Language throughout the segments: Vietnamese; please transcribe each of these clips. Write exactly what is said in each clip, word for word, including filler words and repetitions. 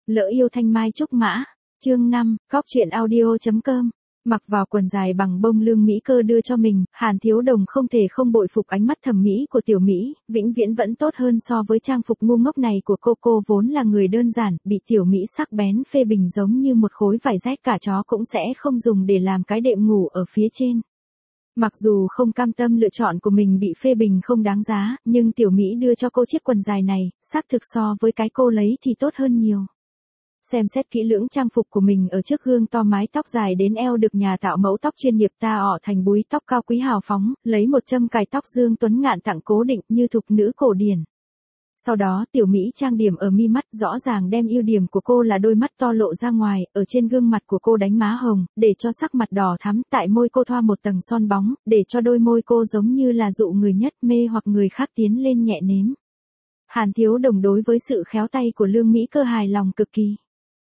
Lỡ yêu thanh mai trúc mã. Chương năm, Cóc truyện audio chấm com. Mặc vào quần dài bằng bông Lương Mỹ Cơ đưa cho mình, Hàn Thiếu Đồng không thể không bội phục ánh mắt thẩm mỹ của tiểu Mỹ, vĩnh viễn vẫn tốt hơn so với trang phục ngu ngốc này của cô. Cô vốn là người đơn giản, bị tiểu Mỹ sắc bén phê bình giống như một khối vải rách cả chó cũng sẽ không dùng để làm cái đệm ngủ ở phía trên. Mặc dù không cam tâm lựa chọn của mình bị phê bình không đáng giá, nhưng tiểu Mỹ đưa cho cô chiếc quần dài này, xác thực so với cái cô lấy thì tốt hơn nhiều. Xem xét kỹ lưỡng trang phục của mình ở trước gương to, mái tóc dài đến eo được nhà tạo mẫu tóc chuyên nghiệp ta ọ thành búi tóc cao quý hào phóng, lấy một châm cài tóc Dương Tuấn Ngạn tặng cố định như thục nữ cổ điển. Sau đó tiểu Mỹ trang điểm ở mi mắt, rõ ràng đem ưu điểm của cô là đôi mắt to lộ ra ngoài, ở trên gương mặt của cô đánh má hồng, để cho sắc mặt đỏ thắm, tại môi cô thoa một tầng son bóng, để cho đôi môi cô giống như là dụ người nhất mê hoặc người khác tiến lên nhẹ nếm. Hàn Thiếu Đồng đối với sự khéo tay của Lương Mỹ Cơ hài lòng cực kỳ.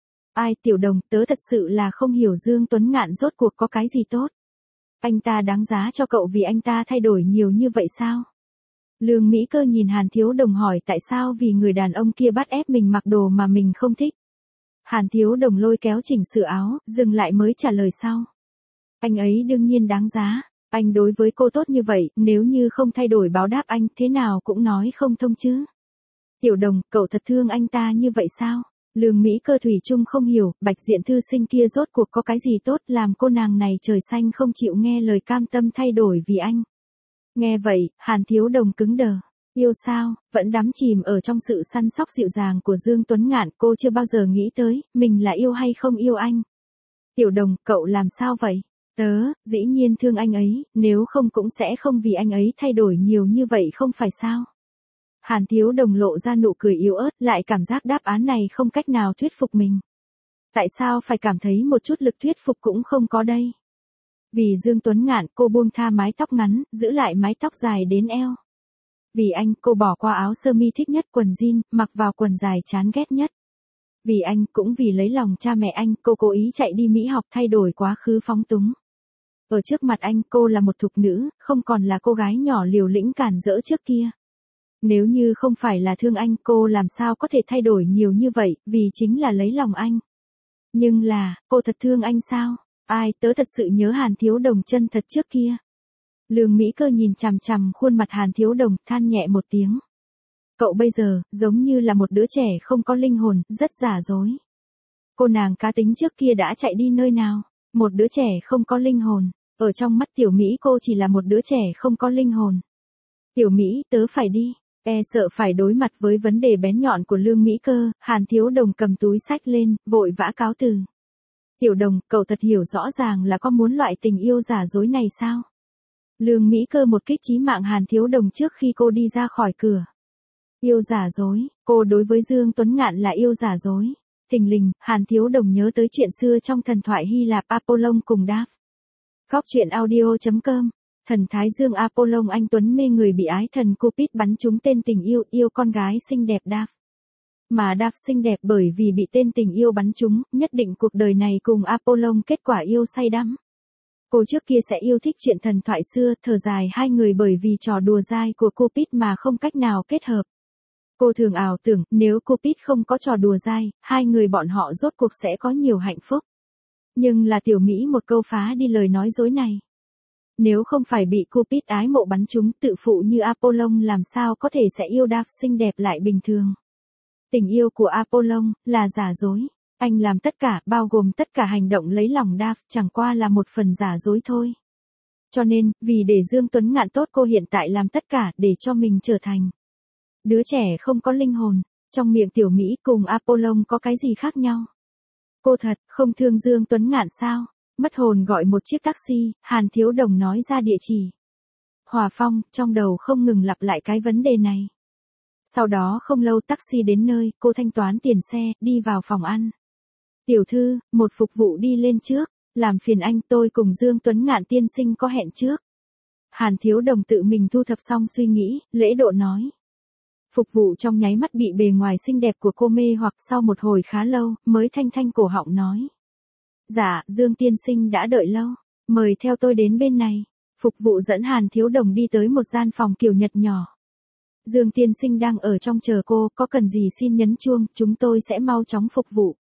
Ai Tiểu Đồng, tớ thật sự là không hiểu Dương Tuấn Ngạn rốt cuộc có cái gì tốt. Anh ta đáng giá cho cậu vì anh ta thay đổi nhiều như vậy sao? Lương Mỹ Cơ nhìn Hàn Thiếu Đồng hỏi tại sao vì người đàn ông kia bắt ép mình mặc đồ mà mình không thích. Hàn Thiếu Đồng lôi kéo chỉnh sửa áo, dừng lại mới trả lời sau. Anh ấy đương nhiên đáng giá, anh đối với cô tốt như vậy, nếu như không thay đổi báo đáp anh thế nào cũng nói không thông chứ. Tiểu Đồng, cậu thật thương anh ta như vậy sao? Lương Mỹ Cơ thủy chung không hiểu, bạch diện thư sinh kia rốt cuộc có cái gì tốt làm cô nàng này trời xanh không chịu nghe lời cam tâm thay đổi vì anh. Nghe vậy, Hàn Thiếu Đồng cứng đờ. Yêu sao, vẫn đắm chìm ở trong sự săn sóc dịu dàng của Dương Tuấn Ngạn, cô chưa bao giờ nghĩ tới, mình là yêu hay không yêu anh. Tiểu Đồng, cậu làm sao vậy? Tớ, dĩ nhiên thương anh ấy, nếu không cũng sẽ không vì anh ấy thay đổi nhiều như vậy không phải sao? Hàn Thiếu Đồng lộ ra nụ cười yếu ớt, lại cảm giác đáp án này không cách nào thuyết phục mình. Tại sao phải cảm thấy một chút lực thuyết phục cũng không có đây? Vì Dương Tuấn Ngạn, cô buông tha mái tóc ngắn, giữ lại mái tóc dài đến eo. Vì anh, cô bỏ qua áo sơ mi thích nhất, quần jean, mặc vào quần dài chán ghét nhất. Vì anh, cũng vì lấy lòng cha mẹ anh, cô cố ý chạy đi Mỹ học thay đổi quá khứ phóng túng. Ở trước mặt anh, cô là một thục nữ, không còn là cô gái nhỏ liều lĩnh cản rỡ trước kia. Nếu như không phải là thương anh, cô làm sao có thể thay đổi nhiều như vậy, vì chính là lấy lòng anh. Nhưng là, cô thật thương anh sao? Ai, tớ thật sự nhớ Hàn Thiếu Đồng chân thật trước kia. Lương Mỹ Cơ nhìn chằm chằm khuôn mặt Hàn Thiếu Đồng, than nhẹ một tiếng. Cậu bây giờ, giống như là một đứa trẻ không có linh hồn, rất giả dối. Cô nàng cá tính trước kia đã chạy đi nơi nào? Một đứa trẻ không có linh hồn. Ở trong mắt tiểu Mỹ cô chỉ là một đứa trẻ không có linh hồn. Tiểu Mỹ, tớ phải đi. E sợ phải đối mặt với vấn đề bén nhọn của Lương Mỹ Cơ, Hàn Thiếu Đồng cầm túi xách lên, vội vã cáo từ. Tiểu Đồng, cậu thật hiểu rõ ràng là có muốn loại tình yêu giả dối này sao? Lương Mỹ Cơ một kích chí mạng Hàn Thiếu Đồng trước khi cô đi ra khỏi cửa. Yêu giả dối, cô đối với Dương Tuấn Ngạn là yêu giả dối. Thình lình, Hàn Thiếu Đồng nhớ tới chuyện xưa trong thần thoại Hy Lạp Apollon cùng Daphne. Cóc truyện audio chấm com. Thần Thái Dương Apollon anh tuấn mê người bị ái thần Cupid bắn trúng tên tình yêu, yêu con gái xinh đẹp Daphne. Mà Daphne xinh đẹp bởi vì bị tên tình yêu bắn trúng, nhất định cuộc đời này cùng Apollon kết quả yêu say đắm. Cô trước kia sẽ yêu thích chuyện thần thoại xưa, thở dài hai người bởi vì trò đùa dai của Cupid mà không cách nào kết hợp. Cô thường ảo tưởng, nếu Cupid không có trò đùa dai, hai người bọn họ rốt cuộc sẽ có nhiều hạnh phúc. Nhưng là tiểu Mỹ một câu phá đi lời nói dối này. Nếu không phải bị Cupid ái mộ bắn trúng, tự phụ như Apollon làm sao có thể sẽ yêu Daphne xinh đẹp lại bình thường. Tình yêu của Apollon là giả dối. Anh làm tất cả, bao gồm tất cả hành động lấy lòng Daphne, chẳng qua là một phần giả dối thôi. Cho nên, vì để Dương Tuấn Ngạn tốt, cô hiện tại làm tất cả để cho mình trở thành đứa trẻ không có linh hồn. Trong miệng tiểu Mỹ cùng Apollon có cái gì khác nhau? Cô thật không thương Dương Tuấn Ngạn sao? Mất hồn gọi một chiếc taxi, Hàn Thiếu Đồng nói ra địa chỉ. Hòa Phong, trong đầu không ngừng lặp lại cái vấn đề này. Sau đó không lâu taxi đến nơi, cô thanh toán tiền xe, đi vào phòng ăn. Tiểu thư, một phục vụ đi lên trước, làm phiền anh, tôi cùng Dương Tuấn Ngạn tiên sinh có hẹn trước. Hàn Thiếu Đồng tự mình thu thập xong suy nghĩ, lễ độ nói. Phục vụ trong nháy mắt bị bề ngoài xinh đẹp của cô mê hoặc, sau một hồi khá lâu, mới thanh thanh cổ họng nói. Dạ, Dương tiên sinh đã đợi lâu, mời theo tôi đến bên này. Phục vụ dẫn Hàn Thiếu Đồng đi tới một gian phòng kiểu Nhật nhỏ. Dương tiên sinh đang ở trong chờ cô, có cần gì xin nhấn chuông, chúng tôi sẽ mau chóng phục vụ.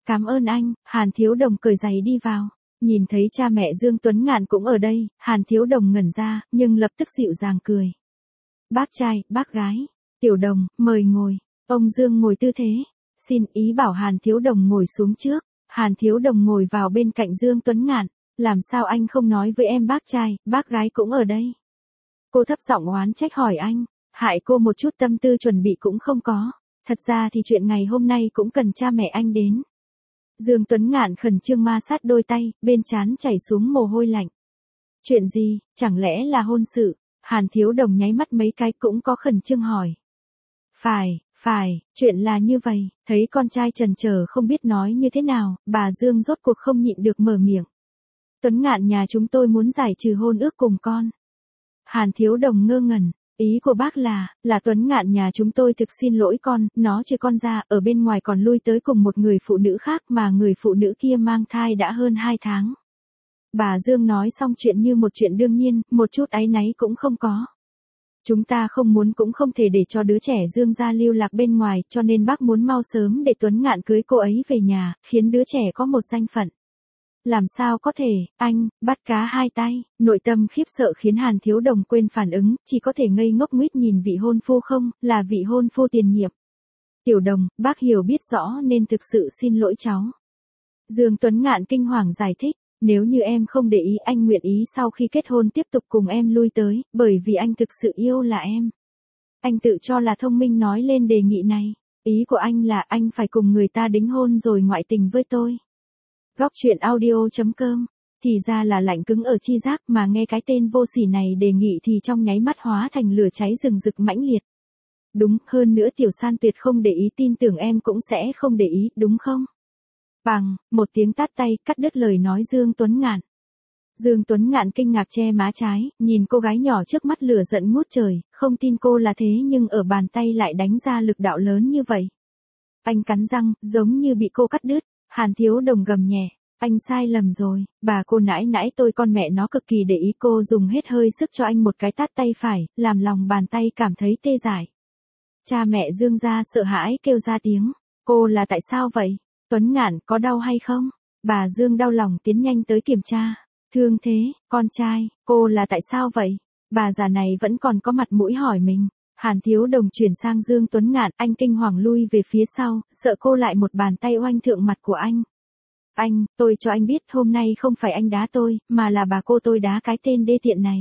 Cảm ơn anh, Hàn Thiếu Đồng cởi giày đi vào. Nhìn thấy cha mẹ Dương Tuấn Ngạn cũng ở đây, Hàn Thiếu Đồng ngẩn ra, nhưng lập tức dịu dàng cười. Bác trai, bác gái, Tiểu Đồng, mời ngồi. Ông Dương ngồi tư thế, xin ý bảo Hàn Thiếu Đồng ngồi xuống trước. Hàn Thiếu Đồng ngồi vào bên cạnh Dương Tuấn Ngạn, làm sao anh không nói với em bác trai, bác gái cũng ở đây. Cô thấp giọng oán trách hỏi anh, hại cô một chút tâm tư chuẩn bị cũng không có. Thật ra thì chuyện ngày hôm nay cũng cần cha mẹ anh đến. Dương Tuấn Ngạn khẩn trương ma sát đôi tay, bên trán chảy xuống mồ hôi lạnh. Chuyện gì, chẳng lẽ là hôn sự? Hàn Thiếu Đồng nháy mắt mấy cái cũng có khẩn trương hỏi. Phải, phải, chuyện là như vậy, thấy con trai chần chờ không biết nói như thế nào, bà Dương rốt cuộc không nhịn được mở miệng. Tuấn Ngạn nhà chúng tôi muốn giải trừ hôn ước cùng con. Hàn Thiếu Đồng ngơ ngẩn, ý của bác là, là Tuấn Ngạn nhà chúng tôi thực xin lỗi con, nó trừ con ra, ở bên ngoài còn lui tới cùng một người phụ nữ khác mà người phụ nữ kia mang thai đã hơn hai tháng. Bà Dương nói xong chuyện như một chuyện đương nhiên, một chút áy náy cũng không có. Chúng ta không muốn cũng không thể để cho đứa trẻ Dương gia lưu lạc bên ngoài, cho nên bác muốn mau sớm để Tuấn Ngạn cưới cô ấy về nhà, khiến đứa trẻ có một danh phận. Làm sao có thể, anh, bắt cá hai tay, nội tâm khiếp sợ khiến Hàn Thiếu Đồng quên phản ứng, chỉ có thể ngây ngốc nguýt nhìn vị hôn phu không, là vị hôn phu tiền nhiệm. Tiểu Đồng, bác hiểu biết rõ nên thực sự xin lỗi cháu. Dương Tuấn Ngạn kinh hoàng giải thích, nếu như em không để ý anh nguyện ý sau khi kết hôn tiếp tục cùng em lui tới, bởi vì anh thực sự yêu là em. Anh tự cho là thông minh nói lên đề nghị này, ý của anh là anh phải cùng người ta đính hôn rồi ngoại tình với tôi. Góc truyện audio chấm com, thì ra là lạnh cứng ở chi giác mà nghe cái tên vô sỉ này đề nghị thì trong nháy mắt hóa thành lửa cháy rừng rực mãnh liệt. Đúng, hơn nữa Tiểu San tuyệt không để ý, tin tưởng em cũng sẽ không để ý, đúng không? Bằng, một tiếng tát tay cắt đứt lời nói Dương Tuấn Ngạn. Dương Tuấn Ngạn kinh ngạc che má trái, nhìn cô gái nhỏ trước mắt lửa giận ngút trời, không tin cô là thế nhưng ở bàn tay lại đánh ra lực đạo lớn như vậy. Anh cắn răng, giống như bị cô cắt đứt. Hàn Thiếu Đồng gầm nhẹ, anh sai lầm rồi, bà cô nãi nãi tôi con mẹ nó cực kỳ để ý, cô dùng hết hơi sức cho anh một cái tát tay phải, làm lòng bàn tay cảm thấy tê dại. Cha mẹ Dương gia sợ hãi kêu ra tiếng, cô là tại sao vậy? Tuấn Ngạn có đau hay không? Bà Dương đau lòng tiến nhanh tới kiểm tra. Thương thế, con trai, cô là tại sao vậy? Bà già này vẫn còn có mặt mũi hỏi mình. Hàn Thiếu Đồng chuyển sang Dương Tuấn Ngạn, anh kinh hoàng lui về phía sau, sợ cô lại một bàn tay oanh thượng mặt của anh. Anh, tôi cho anh biết hôm nay không phải anh đá tôi, mà là bà cô tôi đá cái tên đê tiện này.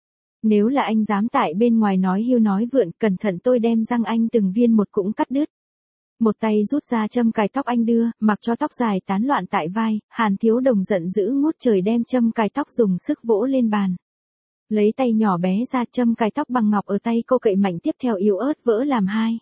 Nếu là anh dám tại bên ngoài nói hiu nói vượn, cẩn thận tôi đem răng anh từng viên một cũng cắt đứt. Một tay rút ra châm cài tóc anh đưa, mặc cho tóc dài tán loạn tại vai, Hàn Thiếu Đồng giận dữ ngút trời đem châm cài tóc dùng sức vỗ lên bàn. Lấy tay nhỏ bé ra châm cài tóc bằng ngọc ở tay cô cậy mạnh tiếp theo yếu ớt vỡ làm hai.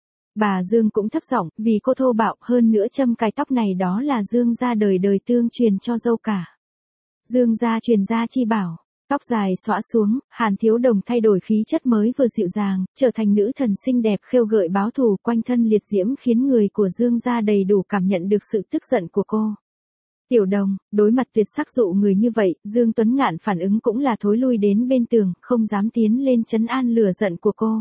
Bà Dương cũng thấp giọng, vì cô thô bạo hơn nữa châm cài tóc này đó là Dương gia đời đời tương truyền cho dâu cả. Dương gia truyền gia chi bảo, tóc dài xõa xuống, Hàn Thiếu Đồng thay đổi khí chất mới vừa dịu dàng, trở thành nữ thần xinh đẹp khêu gợi báo thù, quanh thân liệt diễm khiến người của Dương gia đầy đủ cảm nhận được sự tức giận của cô. Tiểu Đồng, đối mặt tuyệt sắc dụ người như vậy, Dương Tuấn Ngạn phản ứng cũng là thối lui đến bên tường, không dám tiến lên trấn an lửa giận của cô.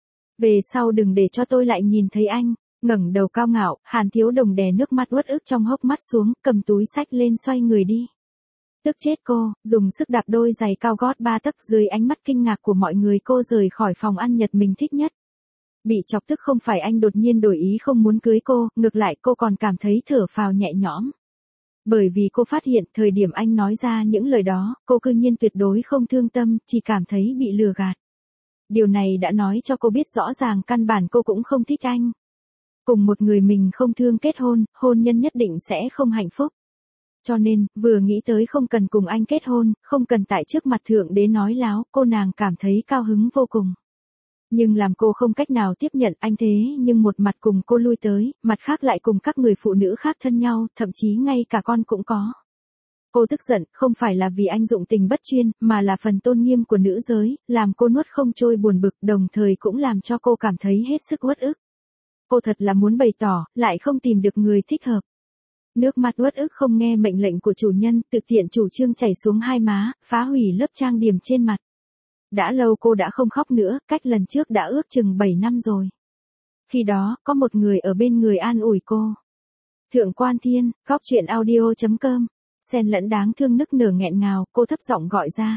Về sau đừng để cho tôi lại nhìn thấy anh. Ngẩng đầu cao ngạo, Hàn Thiếu Đồng đè nước mắt uất ức trong hốc mắt xuống, cầm túi xách lên xoay người đi. Tức chết cô, dùng sức đạp đôi giày cao gót ba tấc dưới ánh mắt kinh ngạc của mọi người cô rời khỏi phòng ăn Nhật mình thích nhất. Bị chọc tức không phải anh đột nhiên đổi ý không muốn cưới cô, ngược lại cô còn cảm thấy thở phào nhẹ nhõm. Bởi vì cô phát hiện thời điểm anh nói ra những lời đó, cô cư nhiên tuyệt đối không thương tâm, chỉ cảm thấy bị lừa gạt. Điều này đã nói cho cô biết rõ ràng căn bản cô cũng không thích anh. Cùng một người mình không thương kết hôn, hôn nhân nhất định sẽ không hạnh phúc. Cho nên, vừa nghĩ tới không cần cùng anh kết hôn, không cần tại trước mặt thượng đế nói láo, cô nàng cảm thấy cao hứng vô cùng. Nhưng làm cô không cách nào tiếp nhận anh thế nhưng một mặt cùng cô lui tới, mặt khác lại cùng các người phụ nữ khác thân nhau, thậm chí ngay cả con cũng có. Cô tức giận, không phải là vì anh dụng tình bất chuyên, mà là phần tôn nghiêm của nữ giới, làm cô nuốt không trôi buồn bực, đồng thời cũng làm cho cô cảm thấy hết sức uất ức. Cô thật là muốn bày tỏ, lại không tìm được người thích hợp. Nước mắt uất ức không nghe mệnh lệnh của chủ nhân, tự tiện chủ trương chảy xuống hai má, phá hủy lớp trang điểm trên mặt. Đã lâu cô đã không khóc nữa, cách lần trước đã ước chừng bảy năm rồi. Khi đó, có một người ở bên người an ủi cô. Thượng Quan Thiên, Cóc Truyện Audio chấm com. Xen lẫn đáng thương nức nở nghẹn ngào, cô thấp giọng gọi ra.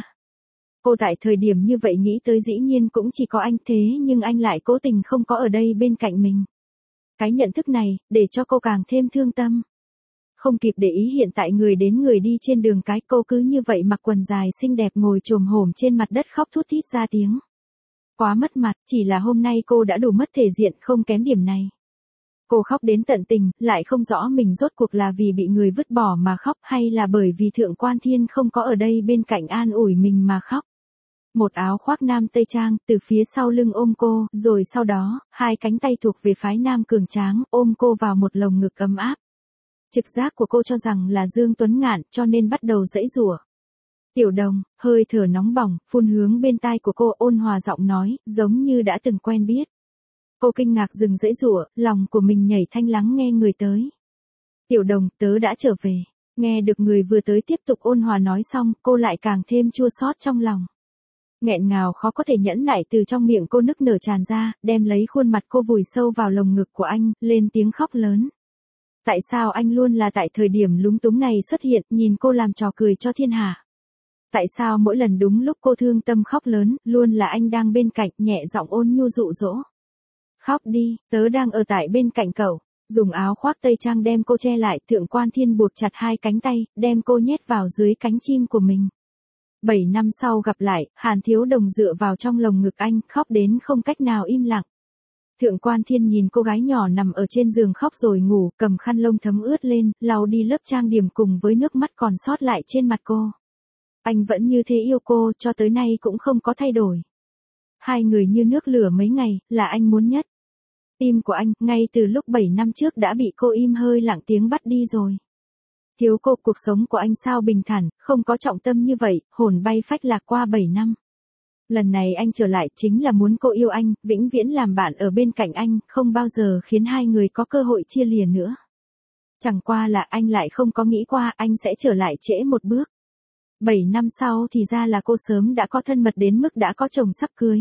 Cô tại thời điểm như vậy nghĩ tới dĩ nhiên cũng chỉ có anh, thế nhưng anh lại cố tình không có ở đây bên cạnh mình. Cái nhận thức này, để cho cô càng thêm thương tâm. Không kịp để ý hiện tại người đến người đi trên đường cái, cô cứ như vậy mặc quần dài xinh đẹp ngồi chồm hổm trên mặt đất khóc thút thít ra tiếng. Quá mất mặt, chỉ là hôm nay cô đã đủ mất thể diện không kém điểm này. Cô khóc đến tận tình, lại không rõ mình rốt cuộc là vì bị người vứt bỏ mà khóc hay là bởi vì Thượng Quan Thiên không có ở đây bên cạnh an ủi mình mà khóc. Một áo khoác nam tây trang, từ phía sau lưng ôm cô, rồi sau đó, hai cánh tay thuộc về phái nam cường tráng, ôm cô vào một lồng ngực ấm áp. Trực giác của cô cho rằng là Dương Tuấn Ngạn, cho nên bắt đầu giãy giụa. Tiểu Đồng, hơi thở nóng bỏng, phun hướng bên tai của cô, ôn hòa giọng nói, giống như đã từng quen biết. Cô kinh ngạc dừng giãy giụa, lòng của mình nhảy thanh lắng nghe người tới. Tiểu Đồng, tớ đã trở về. Nghe được người vừa tới tiếp tục ôn hòa nói xong, cô lại càng thêm chua xót trong lòng. Nghẹn ngào khó có thể nhẫn nại từ trong miệng cô nức nở tràn ra, đem lấy khuôn mặt cô vùi sâu vào lồng ngực của anh, lên tiếng khóc lớn. Tại sao anh luôn là tại thời điểm lúng túng này xuất hiện, nhìn cô làm trò cười cho thiên hạ? Tại sao mỗi lần đúng lúc cô thương tâm khóc lớn, luôn là anh đang bên cạnh, nhẹ giọng ôn nhu dụ dỗ? Khóc đi, tớ đang ở tại bên cạnh cậu. Dùng áo khoác tây trang đem cô che lại, Thượng Quan Thiên buộc chặt hai cánh tay, đem cô nhét vào dưới cánh chim của mình. Bảy năm sau gặp lại, Hàn Thiếu Đồng dựa vào trong lồng ngực anh, khóc đến không cách nào im lặng. Thượng Quan Thiên nhìn cô gái nhỏ nằm ở trên giường khóc rồi ngủ, cầm khăn lông thấm ướt lên, lau đi lớp trang điểm cùng với nước mắt còn sót lại trên mặt cô. Anh vẫn như thế yêu cô, cho tới nay cũng không có thay đổi. Hai người như nước lửa mấy ngày, là anh muốn nhất. Tim của anh, ngay từ lúc bảy năm trước đã bị cô im hơi lặng tiếng bắt đi rồi. Thiếu cô, cuộc sống của anh sao bình thản, không có trọng tâm như vậy, hồn bay phách lạc qua bảy năm. Lần này anh trở lại chính là muốn cô yêu anh, vĩnh viễn làm bạn ở bên cạnh anh, không bao giờ khiến hai người có cơ hội chia lìa nữa. Chẳng qua là anh lại không có nghĩ qua anh sẽ trở lại trễ một bước. Bảy năm sau thì ra là cô sớm đã có thân mật đến mức đã có chồng sắp cưới.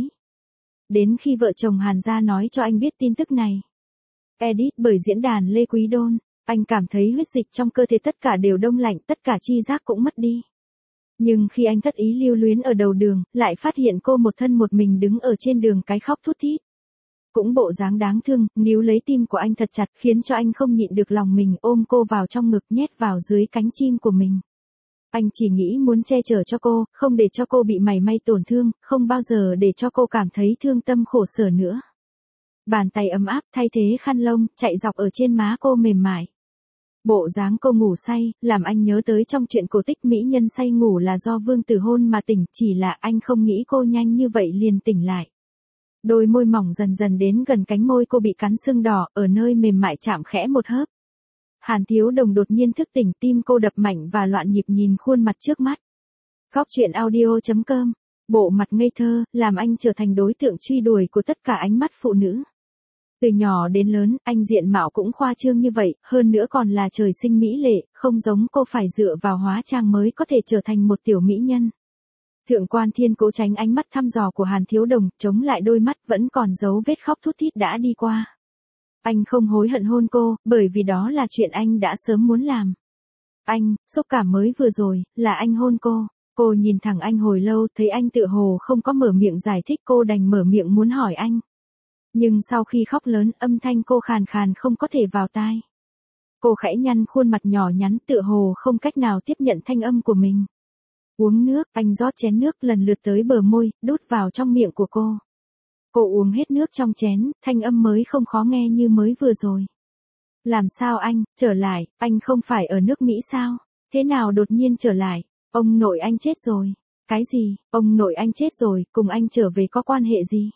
Đến khi vợ chồng Hàn gia nói cho anh biết tin tức này. Edit bởi diễn đàn Lê Quý Đôn, anh cảm thấy huyết dịch trong cơ thể tất cả đều đông lạnh, tất cả chi giác cũng mất đi. Nhưng khi anh thất ý lưu luyến ở đầu đường, lại phát hiện cô một thân một mình đứng ở trên đường cái khóc thút thít. Cũng bộ dáng đáng thương, níu lấy tim của anh thật chặt khiến cho anh không nhịn được lòng mình ôm cô vào trong ngực nhét vào dưới cánh chim của mình. Anh chỉ nghĩ muốn che chở cho cô, không để cho cô bị mảy may tổn thương, không bao giờ để cho cô cảm thấy thương tâm khổ sở nữa. Bàn tay ấm áp thay thế khăn lông, chạy dọc ở trên má cô mềm mại. Bộ dáng cô ngủ say, làm anh nhớ tới trong chuyện cổ tích mỹ nhân say ngủ là do vương tử hôn mà tỉnh, chỉ là anh không nghĩ cô nhanh như vậy liền tỉnh lại. Đôi môi mỏng dần dần đến gần cánh môi cô bị cắn sưng đỏ, ở nơi mềm mại chạm khẽ một hớp. Hàn Thiếu Đồng đột nhiên thức tỉnh, tim cô đập mạnh và loạn nhịp nhìn khuôn mặt trước mắt. Cóc Truyện Audio chấm com. Bộ mặt ngây thơ, làm anh trở thành đối tượng truy đuổi của tất cả ánh mắt phụ nữ. Từ nhỏ đến lớn, anh diện mạo cũng khoa trương như vậy, hơn nữa còn là trời sinh mỹ lệ, không giống cô phải dựa vào hóa trang mới có thể trở thành một tiểu mỹ nhân. Thượng Quan Thiên cố tránh ánh mắt thăm dò của Hàn Thiếu Đồng, chống lại đôi mắt vẫn còn dấu vết khóc thút thít đã đi qua. Anh không hối hận hôn cô, bởi vì đó là chuyện anh đã sớm muốn làm. Anh, xúc cảm mới vừa rồi, là anh hôn cô. Cô nhìn thẳng anh hồi lâu, thấy anh tựa hồ không có mở miệng giải thích, cô đành mở miệng muốn hỏi anh. Nhưng sau khi khóc lớn, âm thanh cô khàn khàn không có thể vào tai. Cô khẽ nhăn khuôn mặt nhỏ nhắn, tựa hồ không cách nào tiếp nhận thanh âm của mình. Uống nước, anh rót chén nước lần lượt tới bờ môi, đút vào trong miệng của cô. Cô uống hết nước trong chén, thanh âm mới không khó nghe như mới vừa rồi. Làm sao anh, trở lại, anh không phải ở nước Mỹ sao? Thế nào đột nhiên trở lại? Ông nội anh chết rồi. Cái gì, ông nội anh chết rồi, cùng anh trở về có quan hệ gì?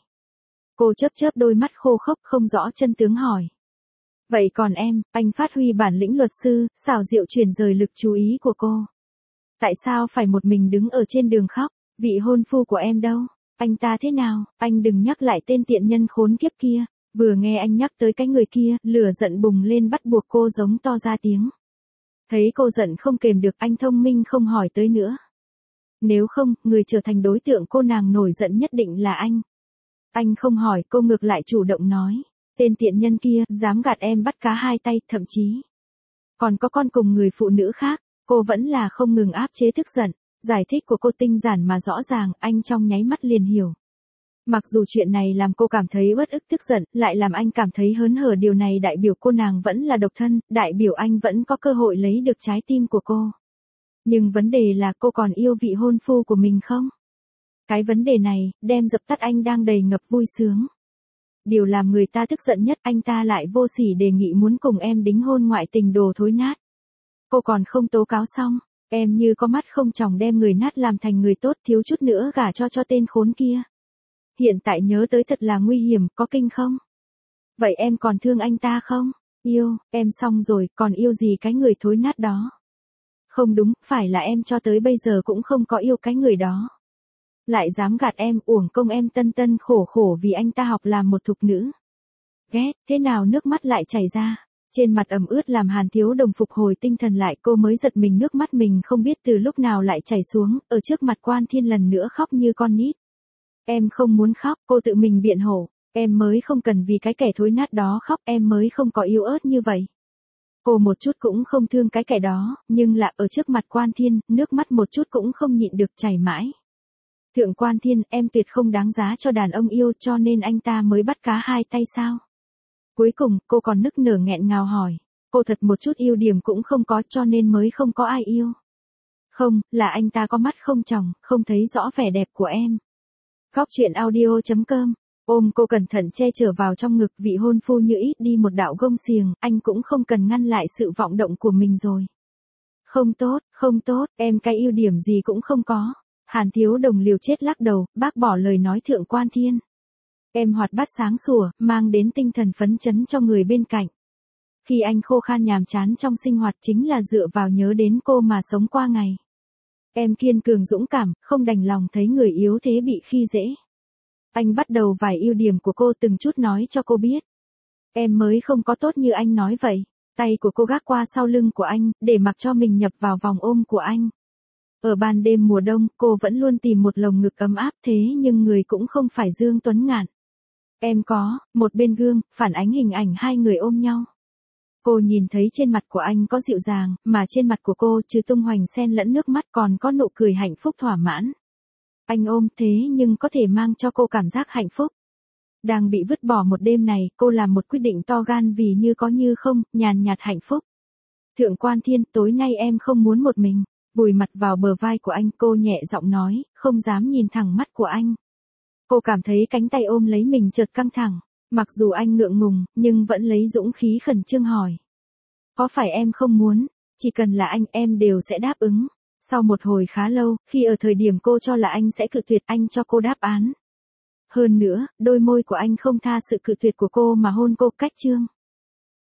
Cô chớp chớp đôi mắt khô khốc không rõ chân tướng hỏi. Vậy còn em, anh phát huy bản lĩnh luật sư, xảo diệu chuyển rời lực chú ý của cô. Tại sao phải một mình đứng ở trên đường khóc, vị hôn phu của em đâu? Anh ta thế nào, anh đừng nhắc lại tên tiện nhân khốn kiếp kia. Vừa nghe anh nhắc tới cái người kia, lửa giận bùng lên bắt buộc cô giống to ra tiếng. Thấy cô giận không kềm được, anh thông minh không hỏi tới nữa. Nếu không, người trở thành đối tượng cô nàng nổi giận nhất định là anh. Anh không hỏi, cô ngược lại chủ động nói. Tên tiện nhân kia, dám gạt em bắt cá hai tay, thậm chí. Còn có con cùng người phụ nữ khác, cô vẫn là không ngừng áp chế tức giận. Giải thích của cô tinh giản mà rõ ràng, anh trong nháy mắt liền hiểu. Mặc dù chuyện này làm cô cảm thấy uất ức tức giận, lại làm anh cảm thấy hớn hở, điều này đại biểu cô nàng vẫn là độc thân, đại biểu anh vẫn có cơ hội lấy được trái tim của cô. Nhưng vấn đề là cô còn yêu vị hôn phu của mình không? Cái vấn đề này, đem dập tắt anh đang đầy ngập vui sướng. Điều làm người ta tức giận nhất, anh ta lại vô sỉ đề nghị muốn cùng em đính hôn, ngoại tình đồ thối nát. Cô còn không tố cáo xong, em như có mắt không tròng đem người nát làm thành người tốt, thiếu chút nữa gả cho cho tên khốn kia. Hiện tại nhớ tới thật là nguy hiểm, có kinh không? Vậy em còn thương anh ta không? Yêu, em xong rồi, còn yêu gì cái người thối nát đó? Không đúng, phải là em cho tới bây giờ cũng không có yêu cái người đó. Lại dám gạt em, uổng công em tân tân khổ khổ vì anh ta học làm một thục nữ. Ghét, thế nào nước mắt lại chảy ra. Trên mặt ẩm ướt làm Hàn Thiếu Đồng phục hồi tinh thần lại, cô mới giật mình, nước mắt mình không biết từ lúc nào lại chảy xuống, ở trước mặt Quan Thiên lần nữa khóc như con nít. Em không muốn khóc, cô tự mình biện hộ, em mới không cần vì cái kẻ thối nát đó khóc, em mới không có yếu ớt như vậy. Cô một chút cũng không thương cái kẻ đó, nhưng là ở trước mặt Quan Thiên, nước mắt một chút cũng không nhịn được chảy mãi. Thượng Quan Thiên, em tuyệt không đáng giá cho đàn ông yêu, cho nên anh ta mới bắt cá hai tay sao? Cuối cùng, cô còn nức nở nghẹn ngào hỏi. Cô thật một chút ưu điểm cũng không có, cho nên mới không có ai yêu. Không, là anh ta có mắt không tròng, không thấy rõ vẻ đẹp của em. Góc truyện audio chấm com. Ôm cô cẩn thận che chở vào trong ngực, vị hôn phu như ít đi một đạo gông xiềng, anh cũng không cần ngăn lại sự vọng động của mình rồi. Không tốt, không tốt, em cái ưu điểm gì cũng không có. Hàn Thiếu Đồng liều chết lắc đầu, bác bỏ lời nói Thượng Quan Thiên. Em hoạt bát sáng sủa, mang đến tinh thần phấn chấn cho người bên cạnh. Khi anh khô khan nhàm chán trong sinh hoạt chính là dựa vào nhớ đến cô mà sống qua ngày. Em kiên cường dũng cảm, không đành lòng thấy người yếu thế bị khi dễ. Anh bắt đầu vài ưu điểm của cô từng chút nói cho cô biết. Em mới không có tốt như anh nói vậy. Tay của cô gác qua sau lưng của anh, để mặc cho mình nhập vào vòng ôm của anh. Ở ban đêm mùa đông, cô vẫn luôn tìm một lồng ngực ấm áp, thế nhưng người cũng không phải Dương Tuấn Ngạn. Em có, một bên gương, phản ánh hình ảnh hai người ôm nhau. Cô nhìn thấy trên mặt của anh có dịu dàng, mà trên mặt của cô trừ tung hoành xen lẫn nước mắt còn có nụ cười hạnh phúc thỏa mãn. Anh ôm thế nhưng có thể mang cho cô cảm giác hạnh phúc. Đang bị vứt bỏ một đêm này, cô làm một quyết định to gan vì như có như không, nhàn nhạt hạnh phúc. Thượng Quan Thiên, tối nay em không muốn một mình. Vùi mặt vào bờ vai của anh, cô nhẹ giọng nói, không dám nhìn thẳng mắt của anh. Cô cảm thấy cánh tay ôm lấy mình chợt căng thẳng, mặc dù anh ngượng ngùng, nhưng vẫn lấy dũng khí khẩn trương hỏi. Có phải em không muốn, chỉ cần là anh em đều sẽ đáp ứng. Sau một hồi khá lâu, khi ở thời điểm cô cho là anh sẽ cự tuyệt, anh cho cô đáp án. Hơn nữa, đôi môi của anh không tha sự cự tuyệt của cô mà hôn cô cách chương.